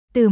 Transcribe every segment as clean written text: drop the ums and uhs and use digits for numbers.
Từ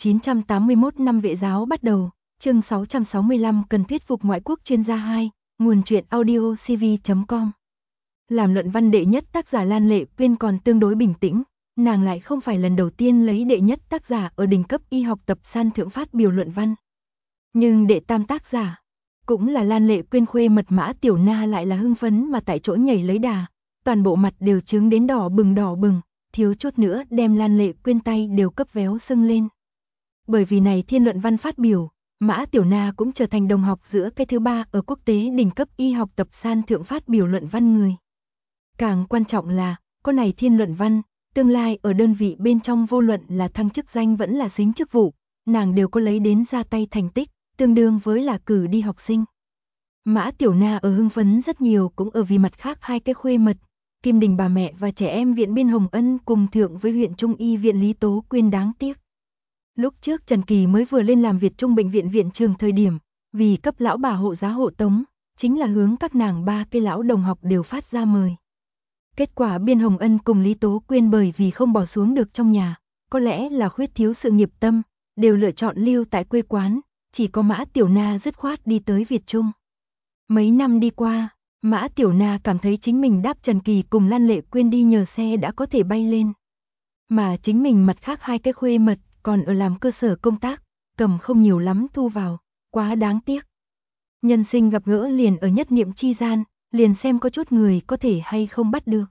1981 năm Vệ giáo bắt đầu, chương 665 cần thuyết phục ngoại quốc chuyên gia 2, nguồn truyện audio cv.com. Làm luận văn đệ nhất tác giả Lan Lệ Quyên còn tương đối bình tĩnh, nàng lại không phải lần đầu tiên lấy đệ nhất tác giả ở đỉnh cấp y học tập san thượng phát biểu luận văn. Nhưng đệ tam tác giả, cũng là Lan Lệ Quyên khuê mật Mã Tiểu Na lại là hưng phấn mà tại chỗ nhảy lấy đà, toàn bộ mặt đều trướng đến đỏ bừng, thiếu chút nữa đem Lan Lệ Quyên tay đều cấp véo sưng lên. Bởi vì này thiên luận văn phát biểu, Mã Tiểu Na cũng trở thành đồng học giữa cái thứ 3 ở quốc tế đỉnh cấp y học tập san thượng phát biểu luận văn người. Càng quan trọng là, có này thiên luận văn, tương lai ở đơn vị bên trong vô luận là thăng chức danh vẫn là dính chức vụ, nàng đều có lấy đến ra tay thành tích, tương đương với là cử đi học sinh. Mã Tiểu Na ở hưng phấn rất nhiều cũng ở vì mặt khác hai cái khuê mật, Kim Đình bà mẹ và trẻ em viện Biên Hồng Ân cùng thượng với huyện Trung y viện Lý Tố Quyên đáng tiếc. Lúc trước Trần Kỳ mới vừa lên làm Việt Trung bệnh viện viện trường thời điểm, vì cấp lão bà hộ giá hộ tống, chính là hướng các nàng ba cái lão đồng học đều phát ra mời. Kết quả Biên Hồng Ân cùng Lý Tố Quyên bởi vì không bỏ xuống được trong nhà, có lẽ là khuyết thiếu sự nghiệp tâm, đều lựa chọn lưu tại quê quán, chỉ có Mã Tiểu Na dứt khoát đi tới Việt Trung. Mấy năm đi qua, Mã Tiểu Na cảm thấy chính mình đáp Trần Kỳ cùng Lan Lệ Quyên đi nhờ xe đã có thể bay lên. Mà chính mình mặt khác hai cái khuê mật còn ở làm cơ sở công tác, cầm không nhiều lắm thu vào, quá đáng tiếc. Nhân sinh gặp gỡ liền ở nhất niệm chi gian, liền xem có chút người có thể hay không bắt được.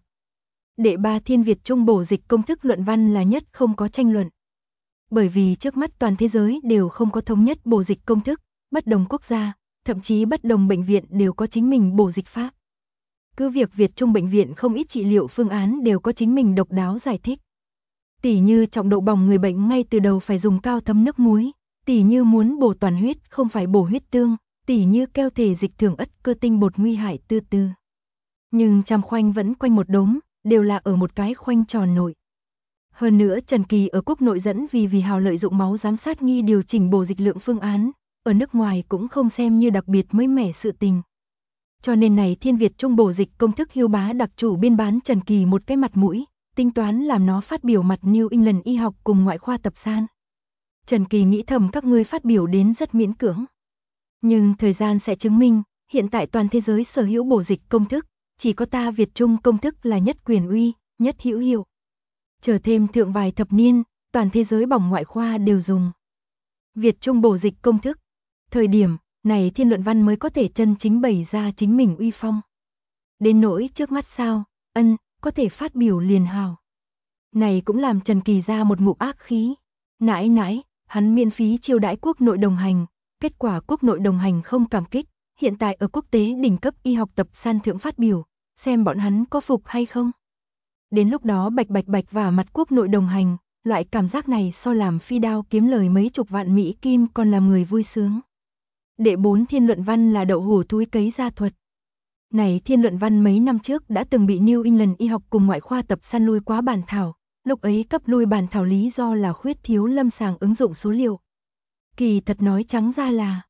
Đệ 3 thiên Việt Trung bổ dịch công thức luận văn là nhất không có tranh luận. Bởi vì trước mắt toàn thế giới đều không có thống nhất bổ dịch công thức, bất đồng quốc gia, thậm chí bất đồng bệnh viện đều có chính mình bổ dịch pháp. Cứ việc Việt Trung bệnh viện không ít trị liệu phương án đều có chính mình độc đáo giải thích. Tỉ như trọng độ bỏng người bệnh ngay từ đầu phải dùng cao thấm nước muối, tỉ như muốn bổ toàn huyết không phải bổ huyết tương, tỉ như keo thể dịch thường ất cơ tinh bột nguy hại từ từ. Nhưng trăm khoanh vẫn quanh một đống, đều là ở một cái khoanh tròn nội. Hơn nữa Trần Kỳ ở quốc nội dẫn vì hào lợi dụng máu giám sát nghi điều chỉnh bổ dịch lượng phương án, ở nước ngoài cũng không xem như đặc biệt mới mẻ sự tình. Cho nên này thiên Việt Trung bổ dịch công thức hiếu bá đặc chủ biên bán Trần Kỳ một cái mặt mũi, tính toán làm nó phát biểu mặt New England y học cùng ngoại khoa tập san. Trần Kỳ nghĩ thầm các ngươi phát biểu đến rất miễn cưỡng. Nhưng thời gian sẽ chứng minh, hiện tại toàn thế giới sở hữu bổ dịch công thức, chỉ có ta Việt Trung công thức là nhất quyền uy, nhất hữu hiệu. Chờ thêm thượng vài thập niên, toàn thế giới bỏng ngoại khoa đều dùng Việt Trung bổ dịch công thức. Thời điểm này thiên luận văn mới có thể chân chính bày ra chính mình uy phong. Đến nỗi trước mắt sao, có thể phát biểu liền hào. Này cũng làm Trần Kỳ ra một ngụm ác khí. Nãi, hắn miễn phí chiêu đãi quốc nội đồng hành, kết quả quốc nội đồng hành không cảm kích, hiện tại ở quốc tế đỉnh cấp y học tập san thượng phát biểu, xem bọn hắn có phục hay không. Đến lúc đó bạch và mặt quốc nội đồng hành, loại cảm giác này so làm phi đao kiếm lời mấy chục vạn Mỹ Kim còn làm người vui sướng. Đệ 4 thiên luận văn là đậu hủ túi cấy gia thuật. Này thiên luận văn mấy năm trước đã từng bị New England y học cùng ngoại khoa tập san lui quá bản thảo, lúc ấy cấp lui bản thảo lý do là khuyết thiếu lâm sàng ứng dụng số liệu. Kỳ thật nói trắng ra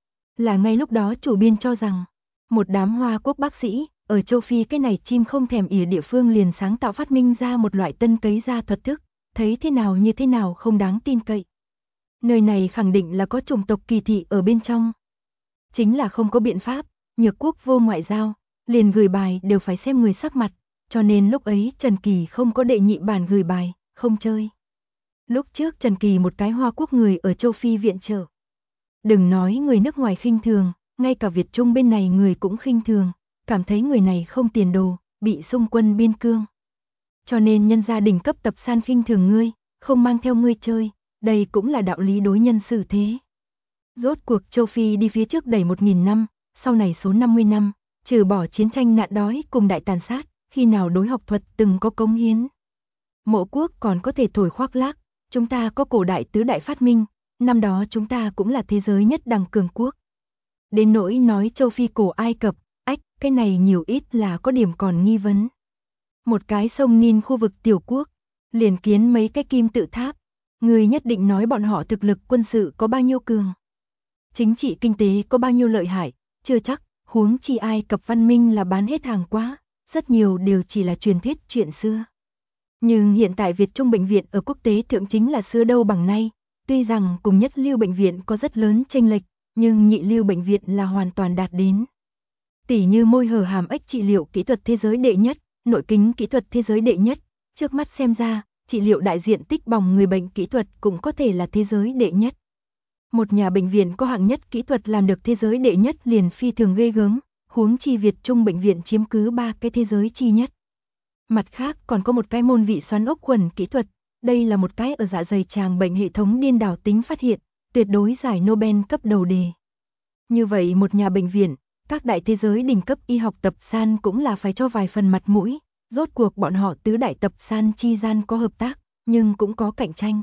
là ngay lúc đó chủ biên cho rằng, một đám Hoa Quốc bác sĩ, ở châu Phi cái này chim không thèm ỉa địa phương liền sáng tạo phát minh ra một loại tân cấy gia thuật thức, thấy thế nào như thế nào không đáng tin cậy. Nơi này khẳng định là có chủng tộc kỳ thị ở bên trong. Chính là không có biện pháp, nhược quốc vô ngoại giao, liền gửi bài đều phải xem người sắc mặt, cho nên lúc ấy Trần Kỳ không có đệ nhị bản gửi bài, không chơi. Lúc trước Trần Kỳ một cái Hoa Quốc người ở châu Phi viện trợ. Đừng nói người nước ngoài khinh thường, ngay cả Việt Trung bên này người cũng khinh thường, cảm thấy người này không tiền đồ, bị xung quân biên cương. Cho nên nhân gia đỉnh cấp tập san khinh thường ngươi, không mang theo ngươi chơi, đây cũng là đạo lý đối nhân xử thế. Rốt cuộc châu Phi đi phía trước đẩy 1000 năm, sau này số 50 năm, trừ bỏ chiến tranh nạn đói cùng đại tàn sát, khi nào đối học thuật từng có cống hiến. Mộ quốc còn có thể thổi khoác lác, chúng ta có cổ đại tứ đại phát minh, năm đó chúng ta cũng là thế giới nhất đẳng cường quốc. Đến nỗi nói châu Phi cổ Ai Cập, cái này nhiều ít là có điểm còn nghi vấn. Một cái sông Nin khu vực tiểu quốc, liền kiến mấy cái kim tự tháp, người nhất định nói bọn họ thực lực quân sự có bao nhiêu cường. Chính trị kinh tế có bao nhiêu lợi hại, chưa chắc, huống chi Ai Cập văn minh là bán hết hàng quá, rất nhiều đều chỉ là truyền thuyết chuyện xưa. Nhưng hiện tại Việt Trung bệnh viện ở quốc tế thượng chính là xưa đâu bằng nay, Tuy rằng cùng nhất lưu bệnh viện có rất lớn chênh lệch, nhưng nhị lưu bệnh viện là hoàn toàn đạt đến. Tỉ như môi hở hàm ếch trị liệu kỹ thuật thế giới đệ nhất, nội kính kỹ thuật thế giới đệ nhất, trước mắt xem ra, trị liệu đại diện tích bỏng người bệnh kỹ thuật cũng có thể là thế giới đệ nhất. Một nhà bệnh viện có hạng nhất kỹ thuật làm được thế giới đệ nhất liền phi thường ghê gớm, huống chi Việt Trung bệnh viện chiếm cứ 3 cái thế giới chi nhất. Mặt khác còn có một cái môn vị xoắn ốc khuẩn kỹ thuật, đây là một cái ở dạ dày tràng bệnh hệ thống điên đảo tính phát hiện, tuyệt đối giải Nobel cấp đầu đề. Như vậy một nhà bệnh viện, các đại thế giới đỉnh cấp y học tập san cũng là phải cho vài phần mặt mũi, rốt cuộc bọn họ tứ đại tập san chi gian có hợp tác, nhưng cũng có cạnh tranh.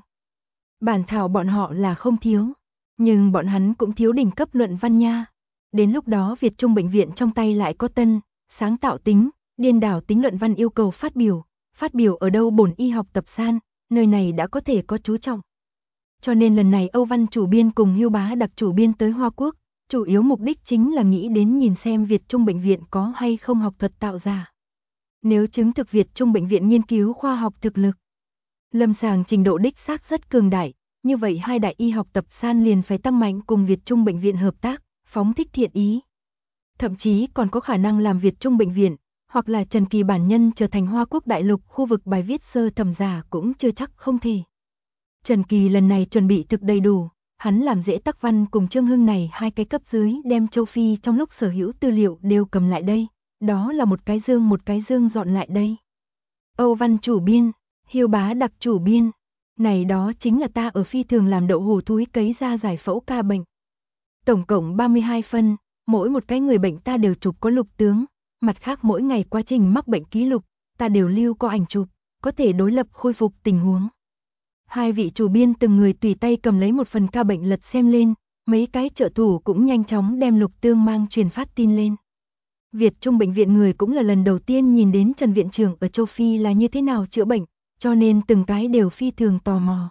Bản thảo bọn họ là không thiếu, nhưng bọn hắn cũng thiếu đỉnh cấp luận văn nha. Đến lúc đó Việt Trung bệnh viện trong tay lại có tân, sáng tạo tính, điên đảo tính luận văn yêu cầu phát biểu ở đâu bổn y học tập san, nơi này đã có thể có chú trọng. Cho nên lần này Âu Văn chủ biên cùng Hưu Bá đặc chủ biên tới Hoa Quốc, chủ yếu mục đích chính là nghĩ đến nhìn xem Việt Trung bệnh viện có hay không học thuật tạo giả. Nếu chứng thực Việt Trung bệnh viện nghiên cứu khoa học thực lực, lâm sàng trình độ đích xác rất cường đại, như vậy hai đại y học tập san liền phải tăng mạnh cùng Việt Trung bệnh viện hợp tác, phóng thích thiện ý. Thậm chí còn có khả năng làm Việt Trung bệnh viện, hoặc là Trần Kỳ bản nhân trở thành Hoa Quốc đại lục khu vực bài viết sơ thẩm giả cũng chưa chắc không thể. Trần Kỳ lần này chuẩn bị thực đầy đủ, hắn làm dễ Tắc Văn cùng Trương Hưng này hai cái cấp dưới đem châu Phi trong lúc sở hữu tư liệu đều cầm lại đây, đó là một cái dương dọn lại đây. Âu Văn chủ biên, Hưu Bá đặc chủ biên, này đó chính là ta ở phi thường làm đậu hủ thúi cấy ra giải phẫu ca bệnh. Tổng cộng 32 phân, mỗi một cái người bệnh ta đều chụp có lục tướng, mặt khác mỗi ngày quá trình mắc bệnh ký lục, ta đều lưu có ảnh chụp, có thể đối lập khôi phục tình huống. Hai vị chủ biên từng người tùy tay cầm lấy một phần ca bệnh lật xem lên, mấy cái trợ thủ cũng nhanh chóng đem lục tương mang truyền phát tin lên. Việt Trung bệnh viện người cũng là lần đầu tiên nhìn đến Trần viện trưởng ở châu Phi là như thế nào chữa bệnh, cho nên từng cái đều phi thường tò mò.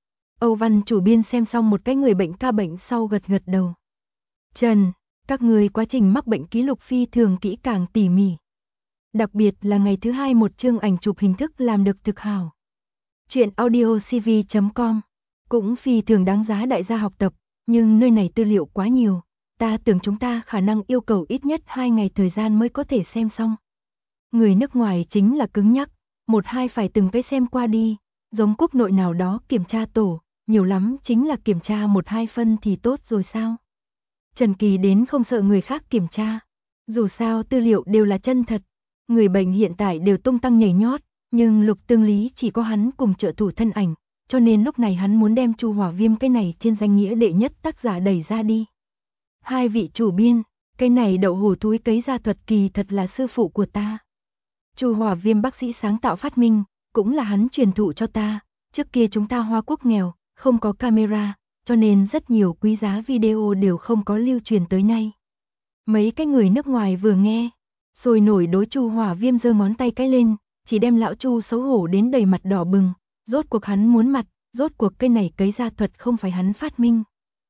Âu Văn chủ biên xem xong một cái người bệnh ca bệnh sau gật gật đầu. Trần, các người quá trình mắc bệnh ký lục phi thường kỹ càng tỉ mỉ. Đặc biệt là ngày thứ hai một chương ảnh chụp hình thức làm được thực hảo. Chuyện audiocv.com cũng phi thường đáng giá đại gia học tập, nhưng nơi này tư liệu quá nhiều, ta tưởng chúng ta khả năng yêu cầu ít nhất 2 ngày thời gian mới có thể xem xong. Người nước ngoài chính là cứng nhắc, 1-2 phải từng cái xem qua đi, giống quốc nội nào đó kiểm tra tổ, nhiều lắm chính là kiểm tra 1-2 phân thì tốt rồi sao. Trần Kỳ đến không sợ người khác kiểm tra, dù sao tư liệu đều là chân thật, người bệnh hiện tại đều tung tăng nhảy nhót, nhưng lục tương lý chỉ có hắn cùng trợ thủ thân ảnh, cho nên lúc này hắn muốn đem Chu Hỏa Viêm cái này trên danh nghĩa đệ nhất tác giả đẩy ra đi. Hai vị chủ biên, cái này đậu hủ thúi cấy ra thuật kỳ thật là sư phụ của ta. Chu Hỏa Viêm bác sĩ sáng tạo phát minh, cũng là hắn truyền thụ cho ta, trước kia chúng ta Hoa Quốc nghèo, không có camera, cho nên rất nhiều quý giá video đều không có lưu truyền tới nay. Mấy cái người nước ngoài vừa nghe, sôi nổi đối Chu Hỏa Viêm giơ ngón tay cái lên, chỉ đem lão Chu xấu hổ đến đầy mặt đỏ bừng, rốt cuộc hắn muốn mặt, rốt cuộc cái này cấy ra thuật không phải hắn phát minh.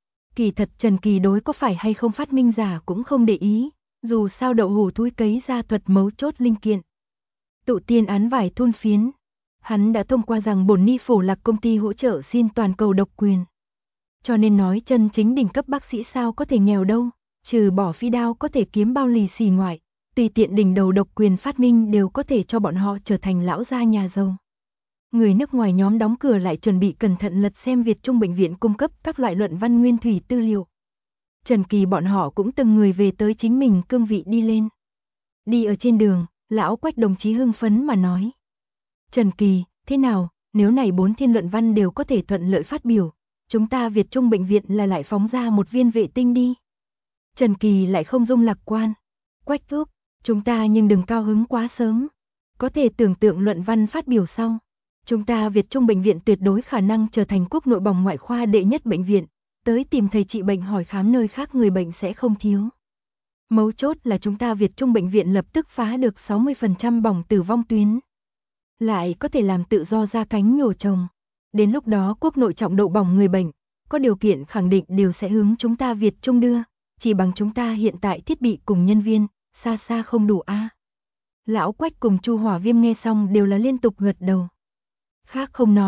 Kỳ thật Trần Kỳ đối có phải hay không phát minh giả cũng không để ý, dù sao đậu hủ thúi cấy ra thuật mấu chốt linh kiện. Tụ tiên án vải thôn phiến, hắn đã thông qua rằng bổn ni phổ lạc công ty hỗ trợ xin toàn cầu độc quyền. Cho nên nói chân chính đỉnh cấp bác sĩ sao có thể nghèo đâu, trừ bỏ phi đao có thể kiếm bao lì xì ngoại, tùy tiện đỉnh đầu độc quyền phát minh đều có thể cho bọn họ trở thành lão gia nhà giàu. Người nước ngoài nhóm đóng cửa lại chuẩn bị cẩn thận lật xem Việt Trung bệnh viện cung cấp các loại luận văn nguyên thủy tư liệu. Trần Kỳ bọn họ cũng từng người về tới chính mình cương vị đi lên. Đi ở trên đường, lão Quách đồng chí hưng phấn mà nói. Trần Kỳ, thế nào, nếu này 4 thiên luận văn đều có thể thuận lợi phát biểu, chúng ta Việt Trung bệnh viện là lại phóng ra một viên vệ tinh đi. Trần Kỳ lại không dung lạc quan. Quách thúc, chúng ta nhưng đừng cao hứng quá sớm. Có thể tưởng tượng luận văn phát biểu sau. Chúng ta Việt Trung bệnh viện tuyệt đối khả năng trở thành quốc nội bỏng ngoại khoa đệ nhất bệnh viện. Tới tìm thầy trị bệnh hỏi khám nơi khác người bệnh sẽ không thiếu. Mấu chốt là chúng ta Việt Trung bệnh viện lập tức phá được 60% bỏng tử vong tuyến. Lại có thể làm tự do ra cánh nhổ chồng. Đến lúc đó quốc nội trọng độ bỏng người bệnh, có điều kiện khẳng định đều sẽ hướng chúng ta Việt Trung đưa. Chỉ bằng chúng ta hiện tại thiết bị cùng nhân viên, xa xa không đủ a. Lão Quách cùng Chu Hỏa Viêm nghe xong đều là liên tục gật đầu. Khác không nói,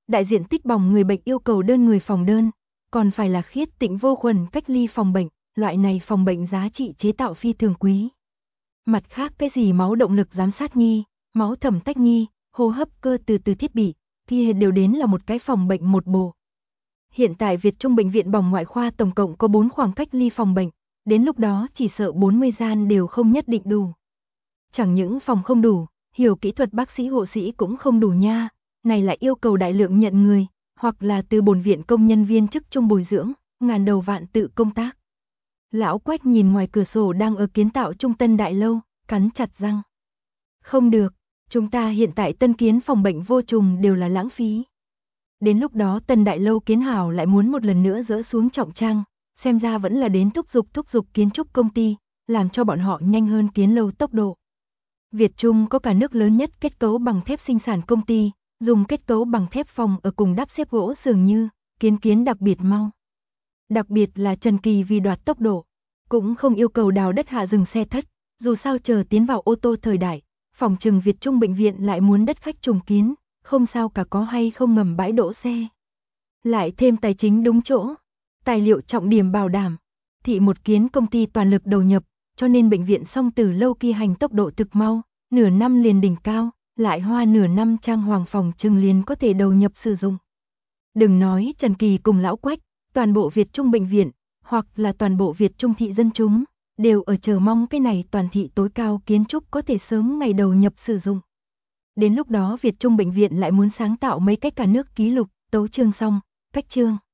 đại diện tích bỏng người bệnh yêu cầu đơn người phòng đơn, còn phải là khiết tịnh vô khuẩn cách ly phòng bệnh, loại này phòng bệnh giá trị chế tạo phi thường quý. Mặt khác cái gì máu động lực giám sát nghi, máu thẩm tách nghi, hô hấp cơ từ thiết bị, thì đều đến là một cái phòng bệnh một bộ. Hiện tại Việt Trung Bệnh viện bỏng ngoại khoa tổng cộng có 4 khoảng cách ly phòng bệnh, đến lúc đó chỉ sợ 40 gian đều không nhất định đủ. Chẳng những phòng không đủ, hiểu kỹ thuật bác sĩ hộ sĩ cũng không đủ nha, này lại yêu cầu đại lượng nhận người, hoặc là từ bổn viện công nhân viên chức trung bồi dưỡng, ngàn đầu vạn tự công tác. Lão Quách nhìn ngoài cửa sổ đang ở kiến tạo trung tân đại lâu, cắn chặt răng. Không được, chúng ta hiện tại tân kiến phòng bệnh vô trùng đều là lãng phí. Đến lúc đó tân đại lâu kiến hảo lại muốn một lần nữa dỡ xuống trọng trang, xem ra vẫn là đến thúc giục kiến trúc công ty, làm cho bọn họ nhanh hơn kiến lâu tốc độ. Việt Trung có cả nước lớn nhất kết cấu bằng thép sinh sản công ty, dùng kết cấu bằng thép phòng ở cùng đắp xếp gỗ dường như, kiến đặc biệt mau. Đặc biệt là Trần Kỳ vì đoạt tốc độ, cũng không yêu cầu đào đất hạ dừng xe thất, dù sao chờ tiến vào ô tô thời đại, phòng trừng Việt Trung bệnh viện lại muốn đất khách trùng kiến, không sao cả có hay không ngầm bãi đỗ xe. Lại thêm tài chính đúng chỗ, tài liệu trọng điểm bảo đảm, thị một kiến công ty toàn lực đầu nhập, cho nên bệnh viện Song Tử lâu kỳ hành tốc độ thực mau, nửa năm liền đỉnh cao, lại hoa nửa năm trang hoàng phòng trừng liền có thể đầu nhập sử dụng. Đừng nói Trần Kỳ cùng Lão Quách, toàn bộ Việt Trung bệnh viện, hoặc là toàn bộ Việt Trung thị dân chúng, đều ở chờ mong cái này toàn thị tối cao kiến trúc có thể sớm ngày đầu nhập sử dụng. Đến lúc đó Việt Trung bệnh viện lại muốn sáng tạo mấy cái cả nước ký lục, tấu chương xong, cách chương.